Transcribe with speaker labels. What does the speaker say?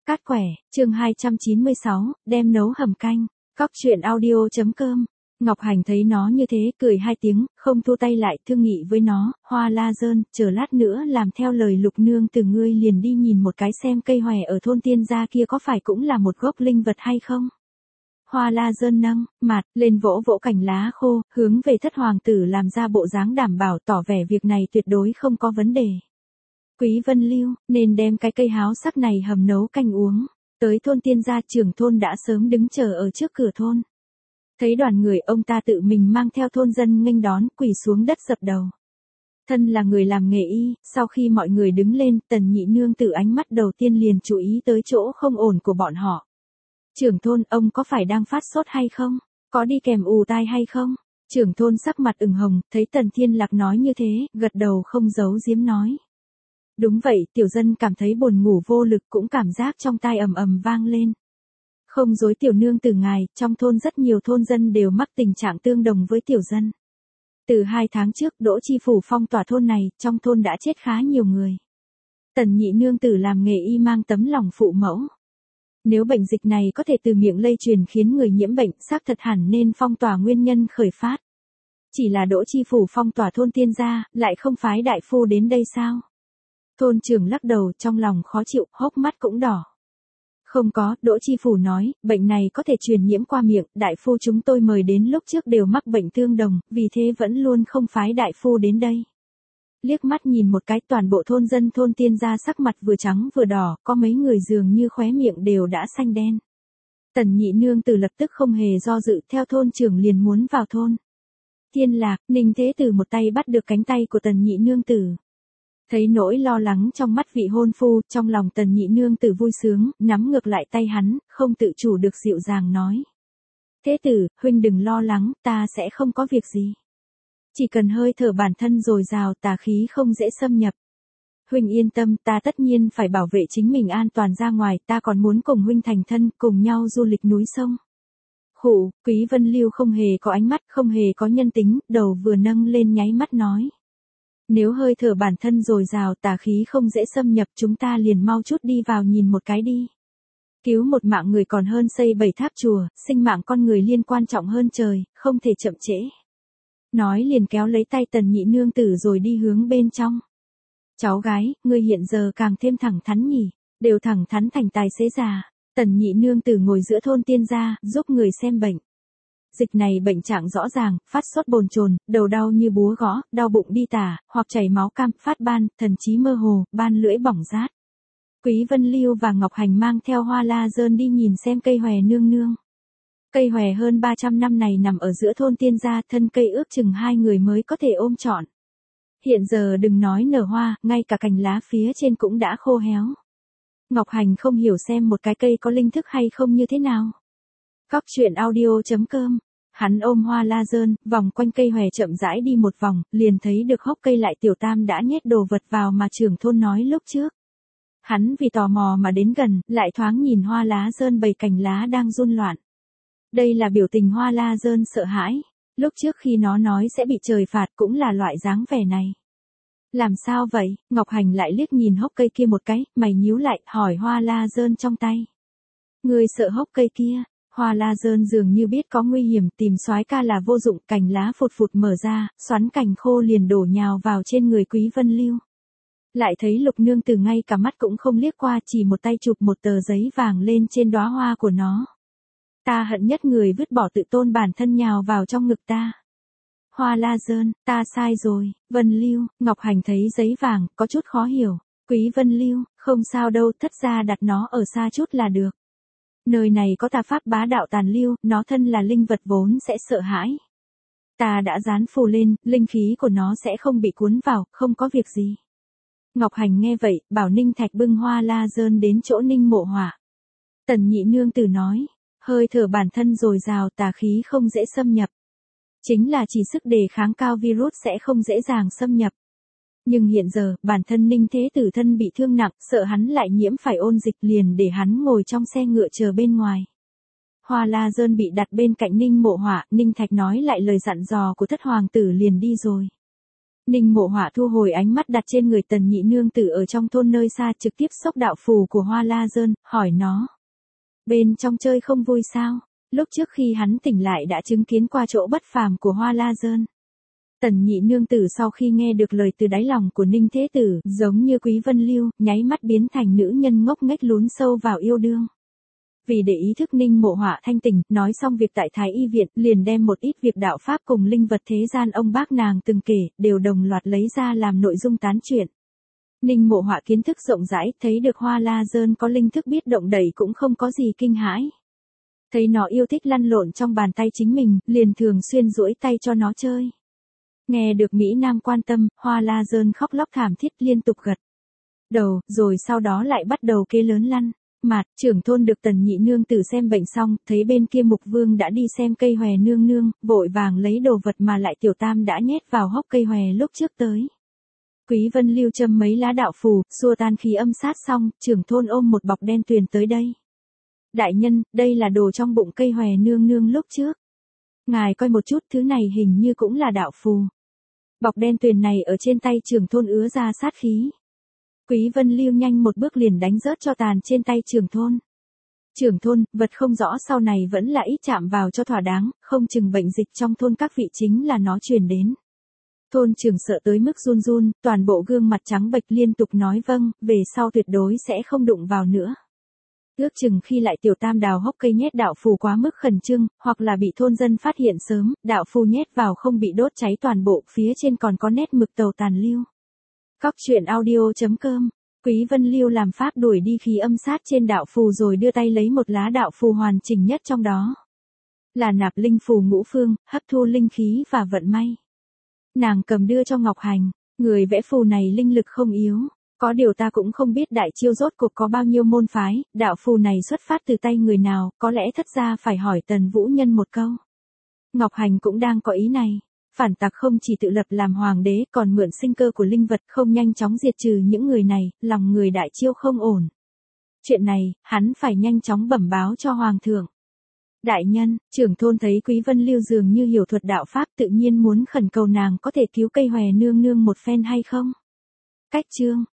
Speaker 1: Cát quẻ, chương 296, đem nấu hầm canh. Cóc truyện audio.com. Ngọc Hành thấy nó như thế, cười hai tiếng, không thu tay lại, thương nghị với nó, Hoa La Dơn, chờ lát nữa làm theo lời Lục nương từ ngươi liền đi nhìn một cái xem cây hòe ở thôn Tiên gia kia có phải cũng là một gốc linh vật hay không. Hoa La Dơn nâng mặt lên vỗ vỗ cành lá khô, hướng về thất hoàng tử làm ra bộ dáng đảm bảo, tỏ vẻ việc này tuyệt đối không có vấn đề. Quý Vân Lưu, nên đem cái cây háo sắc này hầm nấu canh uống. Tới thôn Tiên gia, trưởng thôn đã sớm đứng chờ ở trước cửa thôn. Thấy đoàn người, ông ta tự mình mang theo thôn dân nghênh đón, quỳ xuống đất dập đầu. Thân là người làm nghề y, sau khi mọi người đứng lên, Tần nhị nương tử ánh mắt đầu tiên liền chú ý tới chỗ không ổn của bọn họ. Trưởng thôn, ông có phải đang phát sốt hay không? Có đi kèm ù tai hay không? Trưởng thôn sắc mặt ửng hồng, thấy Tần Thiên Lạc nói như thế, gật đầu không giấu giếm nói. Đúng vậy, tiểu dân cảm thấy buồn ngủ vô lực, cũng cảm giác trong tai ầm ầm vang lên. Không dối tiểu nương từ ngài, trong thôn rất nhiều thôn dân đều mắc tình trạng tương đồng với tiểu dân. Từ 2 tháng trước, Đỗ Chi Phủ phong tỏa thôn này, trong thôn đã chết khá nhiều người. Tần nhị nương tử làm nghề y mang tấm lòng phụ mẫu. Nếu bệnh dịch này có thể từ miệng lây truyền khiến người nhiễm bệnh, xác thật hẳn nên phong tỏa nguyên nhân khởi phát. Chỉ là Đỗ Chi Phủ phong tỏa thôn Tiên gia, lại không phái đại phu đến đây sao? Thôn trưởng lắc đầu, trong lòng khó chịu, hốc mắt cũng đỏ. Không có, Đỗ Chi Phủ nói, bệnh này có thể truyền nhiễm qua miệng, đại phu chúng tôi mời đến lúc trước đều mắc bệnh tương đồng, vì thế vẫn luôn không phái đại phu đến đây. Liếc mắt nhìn một cái, toàn bộ thôn dân thôn Tiên gia sắc mặt vừa trắng vừa đỏ, có mấy người dường như khóe miệng đều đã xanh đen. Tần nhị nương tử lập tức không hề do dự, theo thôn trưởng liền muốn vào thôn. Thiên Lạc, Ninh Thế Tử một tay bắt được cánh tay của Tần nhị nương tử. Thấy nỗi lo lắng trong mắt vị hôn phu, trong lòng Tần nhị nương tử vui sướng, nắm ngược lại tay hắn, không tự chủ được dịu dàng nói. Thế tử, huynh đừng lo lắng, ta sẽ không có việc gì. Chỉ cần hơi thở bản thân dồi dào, tà khí không dễ xâm nhập. Huynh yên tâm, ta tất nhiên phải bảo vệ chính mình an toàn ra ngoài, ta còn muốn cùng huynh thành thân, cùng nhau du lịch núi sông. Khụ, Quý Vân Lưu không hề có ánh mắt, không hề có nhân tính, đầu vừa nâng lên nháy mắt nói. Nếu hơi thở bản thân dồi dào, tà khí không dễ xâm nhập, chúng ta liền mau chút đi vào nhìn một cái đi. Cứu một mạng người còn hơn xây 7 tháp chùa, sinh mạng con người liên quan trọng hơn trời, không thể chậm trễ. Nói liền kéo lấy tay Tần nhị nương tử rồi đi hướng bên trong. Cháu gái, ngươi hiện giờ càng thêm thẳng thắn nhỉ, đều thẳng thắn thành tài xế già. Tần nhị nương tử ngồi giữa thôn Tiên gia, giúp người xem bệnh. Dịch này bệnh trạng rõ ràng, phát sốt bồn chồn, đầu đau như búa gõ, đau bụng đi tả, hoặc chảy máu cam, phát ban, thần trí mơ hồ, ban lưỡi bỏng rát. Quý Vân Lưu và Ngọc Hành mang theo Hoa La Dơn đi nhìn xem cây hòe nương nương. Cây hòe hơn 300 năm này nằm ở giữa thôn Tiên gia, thân cây ước chừng 2 người mới có thể ôm trọn. Hiện giờ đừng nói nở hoa, ngay cả cành lá phía trên cũng đã khô héo. Ngọc Hành không hiểu xem một cái cây có linh thức hay không như thế nào. Cóc truyện audio.com. Hắn ôm Hoa La Dơn, vòng quanh cây hòe chậm rãi đi một vòng, liền thấy được hốc cây lại tiểu tam đã nhét đồ vật vào mà trưởng thôn nói lúc trước. Hắn vì tò mò mà đến gần, lại thoáng nhìn Hoa La Dơn bầy cành lá đang run loạn. Đây là biểu tình Hoa La Dơn sợ hãi. Lúc trước khi nó nói sẽ bị trời phạt cũng là loại dáng vẻ này. Làm sao vậy? Ngọc Hành lại liếc nhìn hốc cây kia một cái, mày nhíu lại, hỏi Hoa La Dơn trong tay. Ngươi sợ hốc cây kia? Hoa La Dơn dường như biết có nguy hiểm, tìm soái ca là vô dụng, cành lá phụt phụt mở ra, xoắn cành khô liền đổ nhào vào trên người Quý Vân Lưu. Lại thấy Lục nương từ ngay cả mắt cũng không liếc qua, chỉ một tay chụp một tờ giấy vàng lên trên đóa hoa của nó. Ta hận nhất người vứt bỏ tự tôn bản thân nhào vào trong ngực ta. Hoa La Dơn, ta sai rồi. Vân Lưu, Ngọc Hành thấy giấy vàng, có chút khó hiểu. Quý Vân Lưu, không sao đâu, thất gia đặt nó ở xa chút là được. Nơi này có tà pháp bá đạo tàn lưu, nó thân là linh vật vốn sẽ sợ hãi. Ta đã dán phù lên, linh khí của nó sẽ không bị cuốn vào, không có việc gì. Ngọc Hành nghe vậy, bảo Ninh Thạch bưng Hoa La Dơn đến chỗ Ninh Mộ Hỏa. Tần nhị nương tử nói, hơi thở bản thân dồi dào, tà khí không dễ xâm nhập. Chính là chỉ sức đề kháng cao virus sẽ không dễ dàng xâm nhập. Nhưng hiện giờ, bản thân Ninh Thế Tử thân bị thương nặng, sợ hắn lại nhiễm phải ôn dịch liền để hắn ngồi trong xe ngựa chờ bên ngoài. Hoa La Dơn bị đặt bên cạnh Ninh Mộ Hỏa, Ninh Thạch nói lại lời dặn dò của thất hoàng tử liền đi rồi. Ninh Mộ Họa thu hồi ánh mắt đặt trên người Tần nhị nương tử ở trong thôn nơi xa, trực tiếp xốc đạo phù của Hoa La Dơn, hỏi nó. Bên trong chơi không vui sao? Lúc trước khi hắn tỉnh lại đã chứng kiến qua chỗ bất phàm của Hoa La Dơn. Tần nhị nương tử sau khi nghe được lời từ đáy lòng của Ninh Thế Tử, giống như Quý Vân Lưu, nháy mắt biến thành nữ nhân ngốc nghếch lún sâu vào yêu đương. Vì để ý thức Ninh Mộ Họa thanh tỉnh, nói xong việc tại Thái Y viện, liền đem một ít việc đạo pháp cùng linh vật thế gian ông bác nàng từng kể, đều đồng loạt lấy ra làm nội dung tán chuyện. Ninh Mộ Họa kiến thức rộng rãi, thấy được Hoa La Dơn có linh thức biết động đẩy cũng không có gì kinh hãi. Thấy nó yêu thích lăn lộn trong bàn tay chính mình, liền thường xuyên duỗi tay cho nó chơi. Nghe được Mỹ Nam quan tâm, Hoa La Dơn khóc lóc thảm thiết liên tục gật đầu, rồi sau đó lại bắt đầu kê lớn lăn. Mạt, trưởng thôn được Tần nhị nương tử xem bệnh xong, thấy bên kia Mục Vương đã đi xem cây hòe nương nương, vội vàng lấy đồ vật mà lại Tiểu Tam đã nhét vào hốc cây hòe lúc trước tới. Quý Vân Lưu châm mấy lá đạo phù, xua tan khí âm sát xong, trưởng thôn ôm một bọc đen tuyền tới đây. Đại nhân, đây là đồ trong bụng cây hòe nương nương lúc trước. Ngài coi một chút, thứ này hình như cũng là đạo phù. Bọc đen tuyền này ở trên tay trưởng thôn ứa ra sát khí. Quý Vân Lưu nhanh một bước liền đánh rớt cho tàn trên tay trưởng thôn. Trưởng thôn, vật không rõ sau này vẫn là ít chạm vào cho thỏa đáng, không chừng bệnh dịch trong thôn các vị chính là nó truyền đến. Thôn trưởng sợ tới mức run run, toàn bộ gương mặt trắng bệch liên tục nói vâng, về sau tuyệt đối sẽ không đụng vào nữa. Ước chừng khi lại Tiểu Tam đào hốc cây nhét đạo phù quá mức khẩn trương, hoặc là bị thôn dân phát hiện sớm, đạo phù nhét vào không bị đốt cháy toàn bộ, phía trên còn có nét mực tàu tàn lưu. Cóc truyện audio.com. Quý Vân Lưu làm pháp đuổi đi khí âm sát trên đạo phù rồi đưa tay lấy một lá đạo phù hoàn chỉnh nhất trong đó. Là nạp linh phù ngũ phương, hấp thu linh khí và vận may. Nàng cầm đưa cho Ngọc Hành, người vẽ phù này linh lực không yếu. Có điều ta cũng không biết đại chiêu rốt cuộc có bao nhiêu môn phái, đạo phù này xuất phát từ tay người nào, có lẽ thất gia phải hỏi Tần Vũ Nhân một câu. Ngọc Hành cũng đang có ý này. Phản tặc không chỉ tự lập làm hoàng đế còn mượn sinh cơ của linh vật không nhanh chóng diệt trừ những người này, lòng người đại chiêu không ổn. Chuyện này, hắn phải nhanh chóng bẩm báo cho hoàng thượng. Đại nhân, trưởng thôn thấy Quý Vân Lưu dường như hiểu thuật đạo pháp tự nhiên muốn khẩn cầu nàng có thể cứu cây hòe nương nương một phen hay không? Cách chương